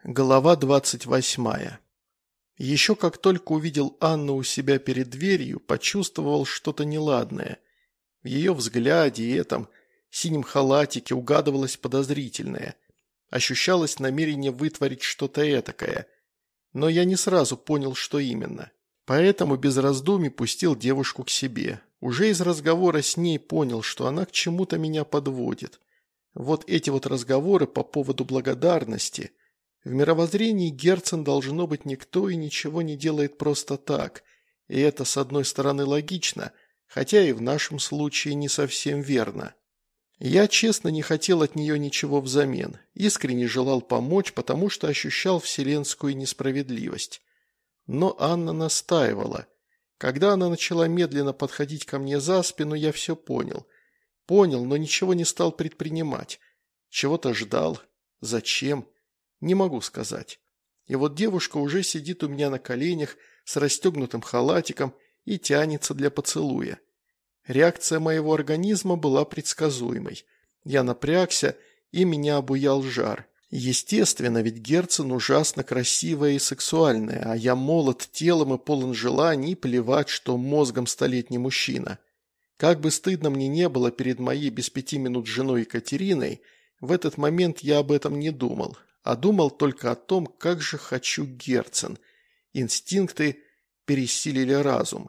Глава 28. Еще как только увидел Анну у себя перед дверью, почувствовал что-то неладное. В ее взгляде и этом синем халатике угадывалось подозрительное. Ощущалось намерение вытворить что-то этакое. Но я не сразу понял, что именно. Поэтому без раздумий пустил девушку к себе. Уже из разговора с ней понял, что она к чему-то меня подводит. Вот эти вот разговоры по поводу благодарности – в мировоззрении Герцен должно быть никто и ничего не делает просто так, и это, с одной стороны, логично, хотя и в нашем случае не совсем верно. Я честно не хотел от нее ничего взамен, искренне желал помочь, потому что ощущал вселенскую несправедливость. Но Анна настаивала. Когда она начала медленно подходить ко мне за спину, я все понял. Понял, но ничего не стал предпринимать. Чего-то ждал. Зачем? Не могу сказать. И вот девушка уже сидит у меня на коленях с расстегнутым халатиком и тянется для поцелуя. Реакция моего организма была предсказуемой. Я напрягся, и меня обуял жар. Естественно, ведь Герцен ужасно красивая и сексуальная, а я молод телом и полон желаний, и плевать, что мозгом столетний мужчина. Как бы стыдно мне не было перед моей без 5 минут женой Екатериной, в этот момент я об этом не думал. А думал только о том, как же хочу Герцен. Инстинкты пересилили разум.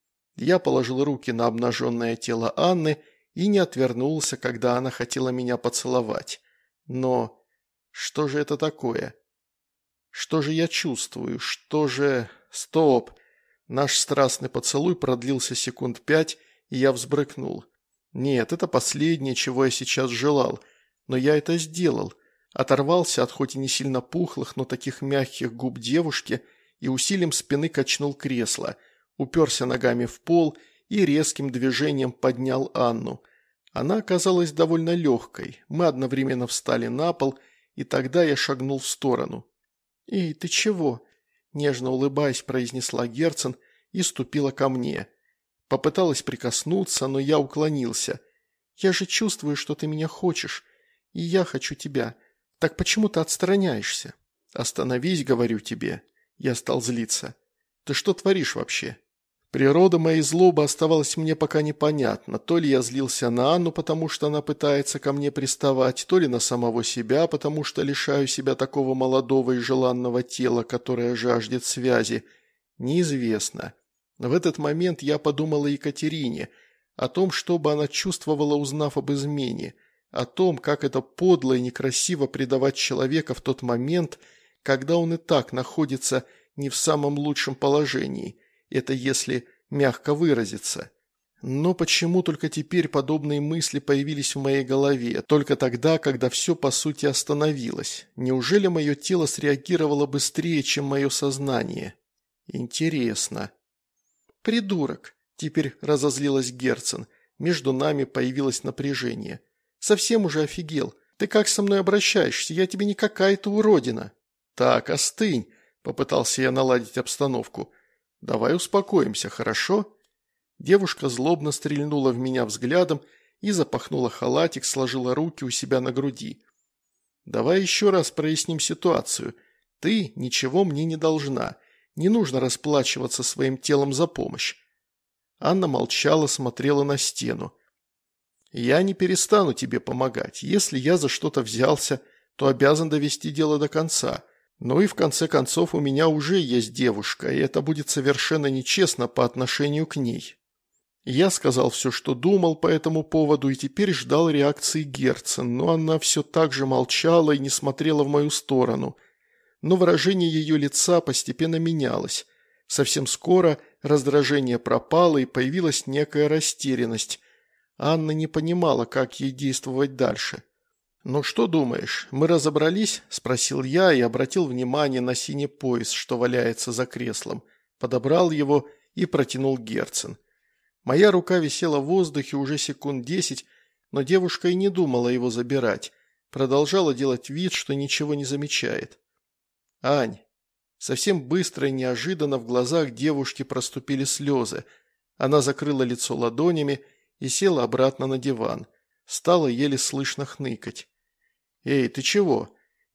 Я положил руки на обнаженное тело Анны и не отвернулся, когда она хотела меня поцеловать. Но что же это такое? Что же я чувствую? Что же... Стоп! Наш страстный поцелуй продлился секунд 5, и я взбрыкнул. Нет, это последнее, чего я сейчас желал. Но я это сделал. Оторвался от хоть и не сильно пухлых, но таких мягких губ девушки и усилием спины качнул кресло, уперся ногами в пол и резким движением поднял Анну. Она оказалась довольно легкой, мы одновременно встали на пол, и тогда я шагнул в сторону. «Эй, ты чего?» – нежно улыбаясь, произнесла Герцен и ступила ко мне. Попыталась прикоснуться, но я уклонился. «Я же чувствую, что ты меня хочешь, и я хочу тебя. Так почему ты отстраняешься?» «Остановись, говорю тебе». Я стал злиться. «Ты что творишь вообще?» Природа моей злобы оставалась мне пока непонятна. То ли я злился на Анну, потому что она пытается ко мне приставать, то ли на самого себя, потому что лишаю себя такого молодого и желанного тела, которое жаждет связи. Неизвестно. В этот момент я подумал о Екатерине, о том, что бы она чувствовала, узнав об измене, о том, как это подло и некрасиво предавать человека в тот момент, когда он и так находится не в самом лучшем положении. Это если мягко выразиться. Но почему только теперь подобные мысли появились в моей голове, только тогда, когда все по сути остановилось? Неужели мое тело среагировало быстрее, чем мое сознание? Интересно. «Придурок!» – теперь разозлилась Герцен. Между нами появилось напряжение. «Совсем уже офигел. Ты как со мной обращаешься? Я тебе не какая-то уродина». «Так, остынь», – попытался я наладить обстановку. «Давай успокоимся, хорошо?» Девушка злобно стрельнула в меня взглядом и запахнула халатик, сложила руки у себя на груди. «Давай еще раз проясним ситуацию. Ты ничего мне не должна. Не нужно расплачиваться своим телом за помощь». Анна молчала, смотрела на стену. «Я не перестану тебе помогать. Если я за что-то взялся, то обязан довести дело до конца. Ну и в конце концов у меня уже есть девушка, и это будет совершенно нечестно по отношению к ней». Я сказал все, что думал по этому поводу, и теперь ждал реакции Герцен, но она все так же молчала и не смотрела в мою сторону. Но выражение ее лица постепенно менялось. Совсем скоро раздражение пропало, и появилась некая растерянность. Анна не понимала, как ей действовать дальше. «Ну что думаешь, мы разобрались?» – спросил я и обратил внимание на синий пояс, что валяется за креслом. Подобрал его и протянул Герцен. Моя рука висела в воздухе уже секунд 10, но девушка и не думала его забирать. Продолжала делать вид, что ничего не замечает. «Ань». Совсем быстро и неожиданно в глазах девушки проступили слезы. Она закрыла лицо ладонями и села обратно на диван. Стала еле слышно хныкать. «Эй, ты чего?»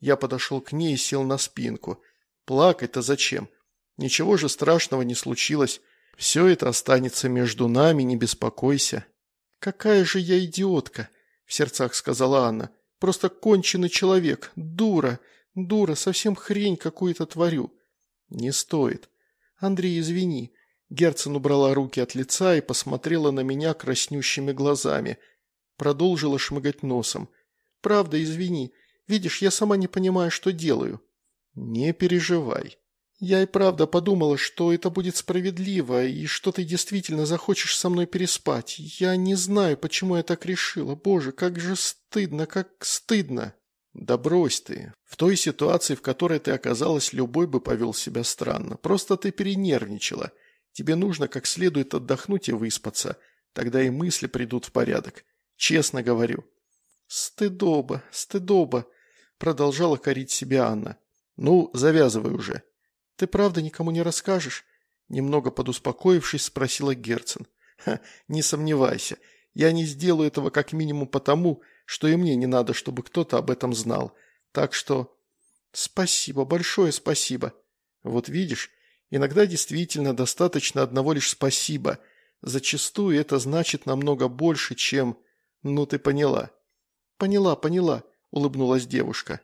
Я подошел к ней и сел на спинку. Плакать-то зачем? Ничего же страшного не случилось. Все это останется между нами, не беспокойся. «Какая же я идиотка!» – в сердцах сказала Анна. «Просто конченый человек, дура, совсем хрень какую-то творю». «Не стоит. Андрей, извини». Герцен убрала руки от лица и посмотрела на меня краснющими глазами. Продолжила шмыгать носом. «Правда, извини. Видишь, я сама не понимаю, что делаю». «Не переживай». «Я и правда подумала, что это будет справедливо, и что ты действительно захочешь со мной переспать. Я не знаю, почему я так решила. Боже, как же стыдно, как стыдно!» «Да брось ты. В той ситуации, в которой ты оказалась, любой бы повел себя странно. Просто ты перенервничала. Тебе нужно как следует отдохнуть и выспаться. Тогда и мысли придут в порядок. Честно говорю». «Стыдоба, стыдоба», – продолжала корить себя Анна. «Ну, завязывай уже». «Ты правда никому не расскажешь?» Немного подуспокоившись, спросила Герцен. «Ха, не сомневайся. Я не сделаю этого как минимум потому, что и мне не надо, чтобы кто-то об этом знал. Так что...» «Спасибо, большое спасибо». «Вот видишь, иногда действительно достаточно одного лишь спасибо. Зачастую это значит намного больше, чем... Ну, ты поняла». «Поняла», – улыбнулась девушка.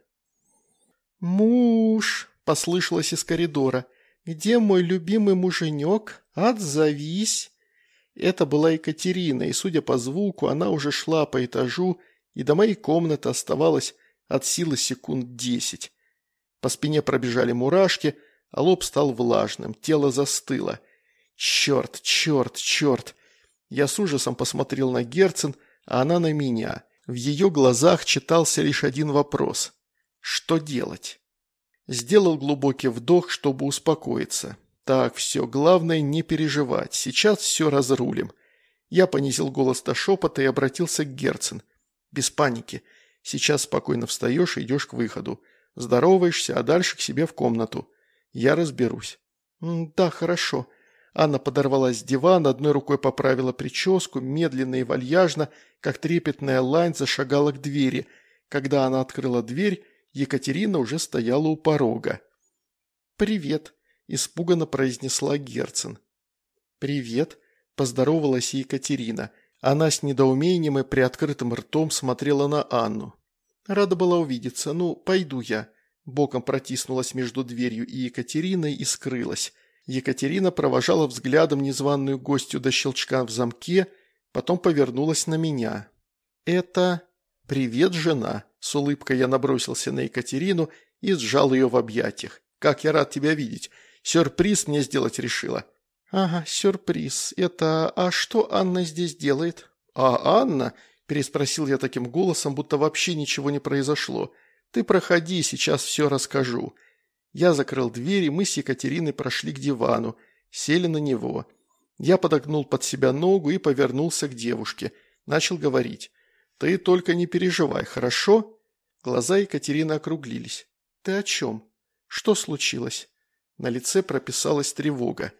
«Муж!» – послышалось из коридора. «Где мой любимый муженек? Отзовись!» Это была Екатерина, и, судя по звуку, она уже шла по этажу, и до моей комнаты оставалось от силы секунд 10. По спине пробежали мурашки, а лоб стал влажным, тело застыло. «Черт, черт, черт!» Я с ужасом посмотрел на Герцен, а она на меня. В ее глазах читался лишь один вопрос. Что делать? Сделал глубокий вдох, чтобы успокоиться. Так, все, главное не переживать, сейчас все разрулим. Я понизил голос до шепота и обратился к Герцен. Без паники. Сейчас спокойно встаешь и идешь к выходу. Здороваешься, а дальше к себе в комнату. Я разберусь. Да, хорошо. Анна подорвалась с дивана, одной рукой поправила прическу, медленно и вальяжно, как трепетная лань, зашагала к двери. Когда она открыла дверь, Екатерина уже стояла у порога. «Привет», – испуганно произнесла Герцен. «Привет», – поздоровалась Екатерина. Она с недоумением и приоткрытым ртом смотрела на Анну. «Рада была увидеться. Ну, пойду я». Боком протиснулась между дверью и Екатериной и скрылась. Екатерина провожала взглядом незваную гостью до щелчка в замке, потом повернулась на меня. «Это... Привет, жена!» С улыбкой я набросился на Екатерину и сжал ее в объятиях. «Как я рад тебя видеть! Сюрприз мне сделать решила!» «Ага, сюрприз. Это... А что Анна здесь делает?» «А Анна?» – переспросил я таким голосом, будто вообще ничего не произошло. «Ты проходи, сейчас все расскажу». Я закрыл дверь, и мы с Екатериной прошли к дивану, сели на него. Я подогнул под себя ногу и повернулся к девушке. Начал говорить. «Ты только не переживай, хорошо?» Глаза Екатерины округлились. «Ты о чем? Что случилось?» На лице прописалась тревога.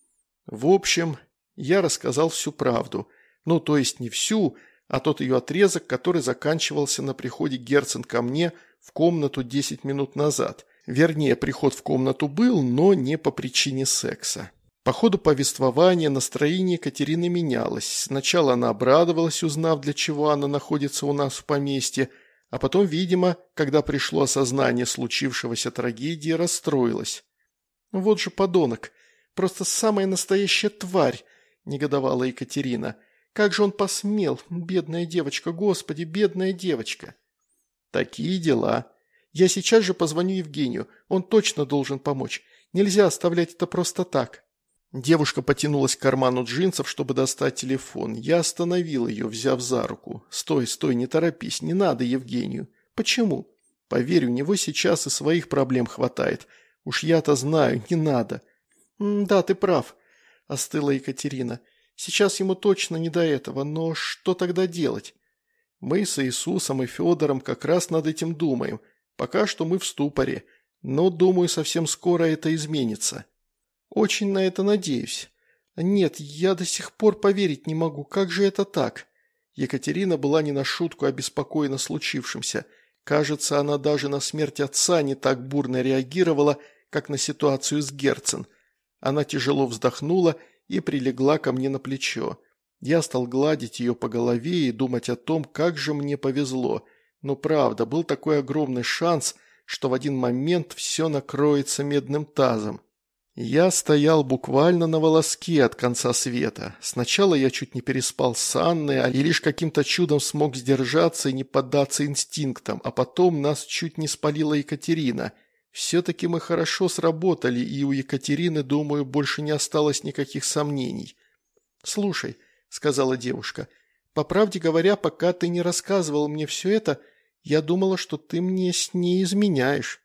В общем, я рассказал всю правду. Ну, то есть не всю, а тот ее отрезок, который заканчивался на приходе Герцен ко мне в комнату 10 минут назад. Вернее, приход в комнату был, но не по причине секса. По ходу повествования настроение Екатерины менялось. Сначала она обрадовалась, узнав, для чего она находится у нас в поместье, а потом, видимо, когда пришло осознание случившегося трагедии, расстроилась. «Вот же подонок! Просто самая настоящая тварь!» – негодовала Екатерина. «Как же он посмел! Бедная девочка, господи, бедная девочка!» «Такие дела. Я сейчас же позвоню Евгению, он точно должен помочь. Нельзя оставлять это просто так». Девушка потянулась к карману джинсов, чтобы достать телефон. Я остановил ее, взяв за руку. «Стой, стой, не торопись, не надо Евгению». «Почему?» «Поверь, у него сейчас и своих проблем хватает. Уж я-то знаю, не надо». «Да, ты прав», – остыла Екатерина. «Сейчас ему точно не до этого, но что тогда делать?» «Мы с Иисусом и Федором как раз над этим думаем. Пока что мы в ступоре, но, думаю, совсем скоро это изменится». «Очень на это надеюсь. Нет, я до сих пор поверить не могу. Как же это так?» Екатерина была не на шутку обеспокоена случившимся. Кажется, она даже на смерть отца не так бурно реагировала, как на ситуацию с Герцен. Она тяжело вздохнула и прилегла ко мне на плечо. Я стал гладить ее по голове и думать о том, как же мне повезло. Но правда, был такой огромный шанс, что в один момент все накроется медным тазом. Я стоял буквально на волоске от конца света. Сначала я чуть не переспал с Анной, и лишь каким-то чудом смог сдержаться и не поддаться инстинктам, а потом нас чуть не спалила Екатерина. Все-таки мы хорошо сработали, и у Екатерины, думаю, больше не осталось никаких сомнений. «Слушай», — сказала девушка, — «по правде говоря, пока ты не рассказывал мне все это, я думала, что ты мне с ней изменяешь».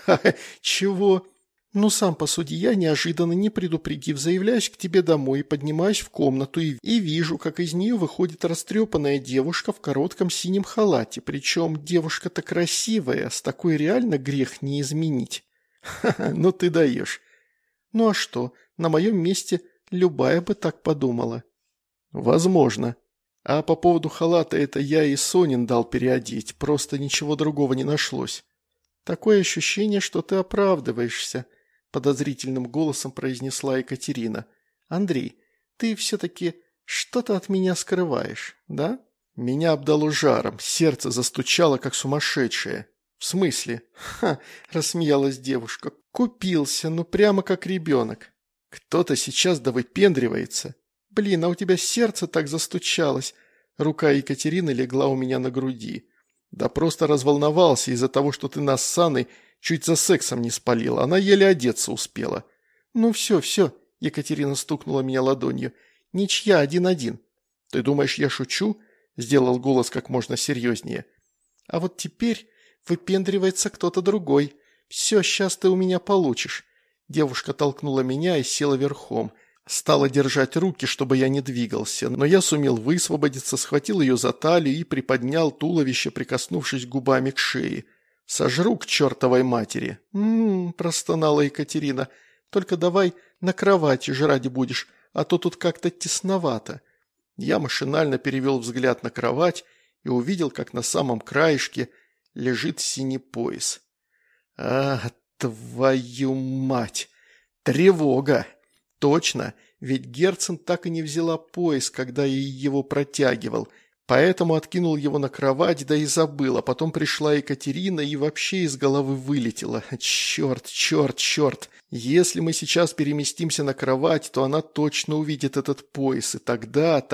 «Чего?» «Ну, сам посуди, я неожиданно, не предупредив, заявляюсь к тебе домой и поднимаюсь в комнату и вижу, как из нее выходит растрепанная девушка в коротком синем халате, причем девушка-то красивая, с такой реально грех не изменить». «Ха-ха, ну ты даешь». «Ну а что, на моем месте любая бы так подумала». «Возможно. А по поводу халата это я и Сонин дал переодеть, просто ничего другого не нашлось». «Такое ощущение, что ты оправдываешься», – подозрительным голосом произнесла Екатерина. «Андрей, ты все-таки что-то от меня скрываешь, да?» Меня обдало жаром, сердце застучало, как сумасшедшее. «В смысле?» «Ха!» – рассмеялась девушка. «Купился, ну прямо как ребенок. Кто-то сейчас довыпендривается. Блин, а у тебя сердце так застучалось». Рука Екатерины легла у меня на груди. «Да просто разволновался из-за того, что ты нас с Анной чуть за сексом не спалила. Она еле одеться успела». «Ну все, все», – Екатерина стукнула меня ладонью. «Ничья, 1-1». «Ты думаешь, я шучу?» – сделал голос как можно серьезнее. «А вот теперь выпендривается кто-то другой. Все, сейчас ты у меня получишь». Девушка толкнула меня и села верхом. Стала держать руки, чтобы я не двигался, но я сумел высвободиться, схватил ее за талию и приподнял туловище, прикоснувшись губами к шее. «Сожру к чертовой матери!» Простонала Екатерина. «Только давай на кровати жрать будешь, а то тут как-то тесновато». Я машинально перевел взгляд на кровать и увидел, как на самом краешке лежит синий пояс. «А, твою мать! Тревога!» «Точно, ведь Герцен так и не взяла пояс, когда я его протягивал, поэтому откинул его на кровать, да и забыл, а потом пришла Екатерина и вообще из головы вылетела. Черт, черт, черт! Если мы сейчас переместимся на кровать, то она точно увидит этот пояс, и тогда...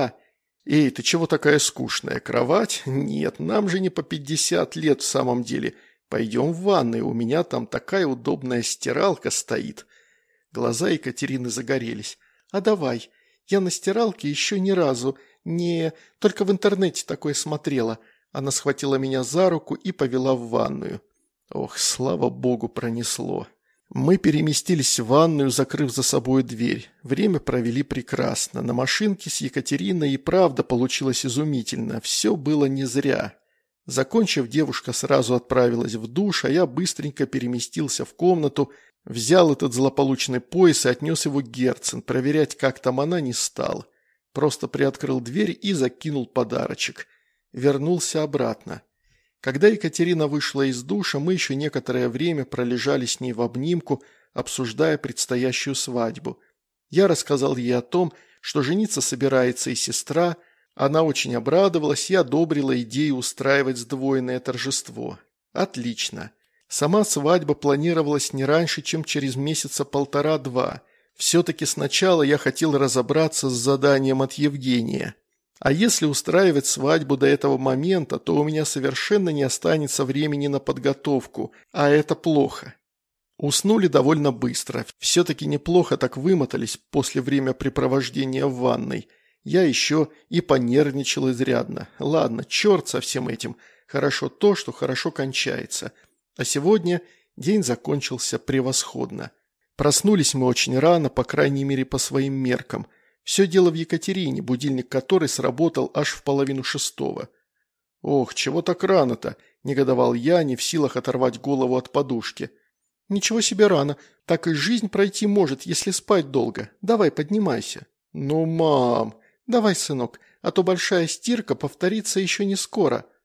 «Эй, ты чего такая скучная? Кровать? Нет, нам же не по 50 лет в самом деле. Пойдем в ванную, у меня там такая удобная стиралка стоит». Глаза Екатерины загорелись. «А давай. Я на стиралке еще ни разу не... Только в интернете такое смотрела». Она схватила меня за руку и повела в ванную. Ох, слава богу, пронесло. Мы переместились в ванную, закрыв за собой дверь. Время провели прекрасно. На машинке с Екатериной и правда получилось изумительно. Все было не зря. Закончив, девушка сразу отправилась в душ, а я быстренько переместился в комнату, взял этот злополучный пояс и отнес его Герцен. Проверять, как там она, не стал. Просто приоткрыл дверь и закинул подарочек. Вернулся обратно. Когда Екатерина вышла из душа, мы еще некоторое время пролежали с ней в обнимку, обсуждая предстоящую свадьбу. Я рассказал ей о том, что жениться собирается и сестра. Она очень обрадовалась и одобрила идею устраивать сдвоенное торжество. Отлично. Сама свадьба планировалась не раньше, чем через месяца 1,5-2. Все-таки сначала я хотел разобраться с заданием от Евгения. А если устраивать свадьбу до этого момента, то у меня совершенно не останется времени на подготовку, а это плохо. Уснули довольно быстро. Все-таки неплохо так вымотались после времяпрепровождения в ванной. Я еще и понервничал изрядно. Ладно, черт со всем этим. Хорошо то, что хорошо кончается. А сегодня день закончился превосходно. Проснулись мы очень рано, по крайней мере по своим меркам. Все дело в Екатерине, будильник которой сработал аж в 5:30. «Ох, чего так рано-то?» – негодовал я, не в силах оторвать голову от подушки. «Ничего себе рано, так и жизнь пройти может, если спать долго. Давай, поднимайся». «Ну, мам!» «Давай, сынок, а то большая стирка повторится еще не скоро».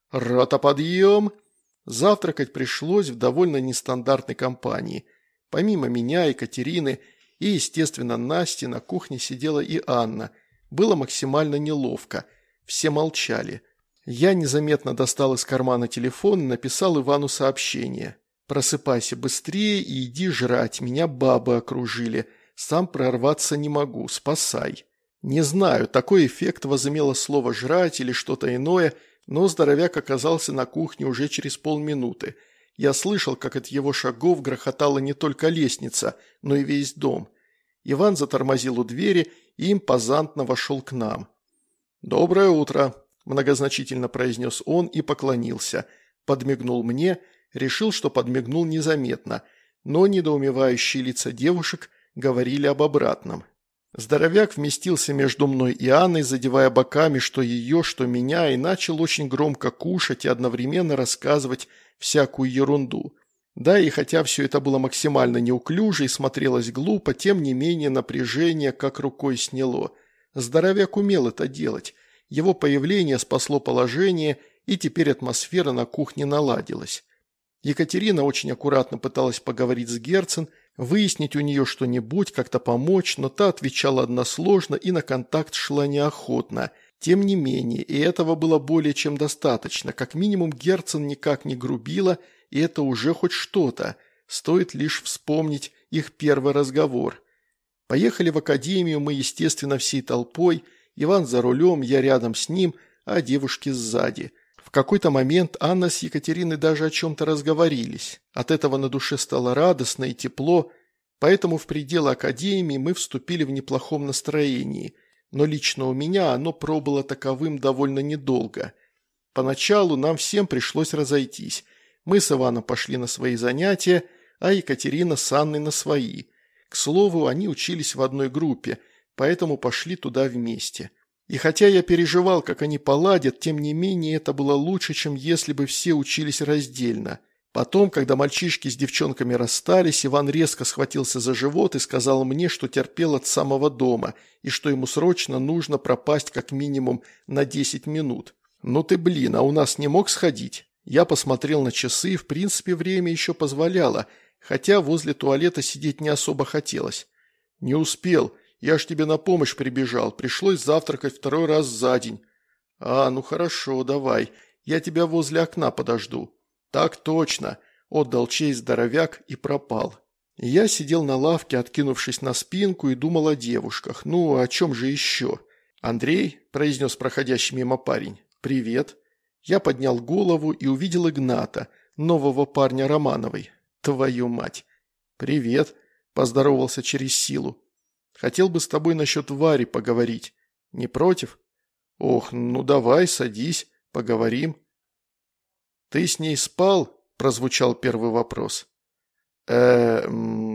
Рота, подъем!» Завтракать пришлось в довольно нестандартной компании. Помимо меня, Екатерины и, естественно, Насти, на кухне сидела и Анна. Было максимально неловко. Все молчали. Я незаметно достал из кармана телефон и написал Ивану сообщение. «Просыпайся быстрее и иди жрать, меня бабы окружили. Сам прорваться не могу, спасай». Не знаю, такой эффект возымело слово «жрать» или что-то иное, но здоровяк оказался на кухне уже через полминуты. Я слышал, как от его шагов грохотала не только лестница, но и весь дом. Иван затормозил у двери и импозантно вошел к нам. «Доброе утро», – многозначительно произнес он и поклонился. Подмигнул мне, решил, что подмигнул незаметно, но недоумевающие лица девушек говорили об обратном. Здоровяк вместился между мной и Анной, задевая боками что ее, что меня, и начал очень громко кушать и одновременно рассказывать всякую ерунду. Да, и хотя все это было максимально неуклюже и смотрелось глупо, тем не менее напряжение как рукой сняло. Здоровяк умел это делать. Его появление спасло положение, и теперь атмосфера на кухне наладилась. Екатерина очень аккуратно пыталась поговорить с Герцен, выяснить у нее что-нибудь, как-то помочь, но та отвечала односложно и на контакт шла неохотно. Тем не менее, и этого было более чем достаточно. Как минимум Герцен никак не грубила, и это уже хоть что-то. Стоит лишь вспомнить их первый разговор. Поехали в академию мы, естественно, всей толпой. Иван за рулем, я рядом с ним, а девушки сзади. В какой-то момент Анна с Екатериной даже о чем-то разговорились. От этого на душе стало радостно и тепло, поэтому в пределы академии мы вступили в неплохом настроении. Но лично у меня оно пробыло таковым довольно недолго. Поначалу нам всем пришлось разойтись. Мы с Иваном пошли на свои занятия, а Екатерина с Анной на свои. К слову, они учились в одной группе, поэтому пошли туда вместе. И хотя я переживал, как они поладят, тем не менее это было лучше, чем если бы все учились раздельно. Потом, когда мальчишки с девчонками расстались, Иван резко схватился за живот и сказал мне, что терпел от самого дома, и что ему срочно нужно пропасть как минимум на 10 минут. «Ну ты, блин, а у нас не мог сходить?» Я посмотрел на часы, в принципе, время еще позволяло, хотя возле туалета сидеть не особо хотелось. «Не успел. Я ж тебе на помощь прибежал. Пришлось завтракать второй раз за день». «А, ну хорошо, давай. Я тебя возле окна подожду». «Так точно», – отдал честь здоровяк и пропал. Я сидел на лавке, откинувшись на спинку, и думал о девушках. Ну, о чем же еще? «Андрей», – произнес проходящий мимо парень, – «привет». Я поднял голову и увидел Игната, нового парня Романовой. Твою мать. «Привет», – поздоровался через силу. «Хотел бы с тобой насчет Вари поговорить. Не против?» «Ох, ну давай, садись, поговорим». «Ты с ней спал?» – прозвучал первый вопрос.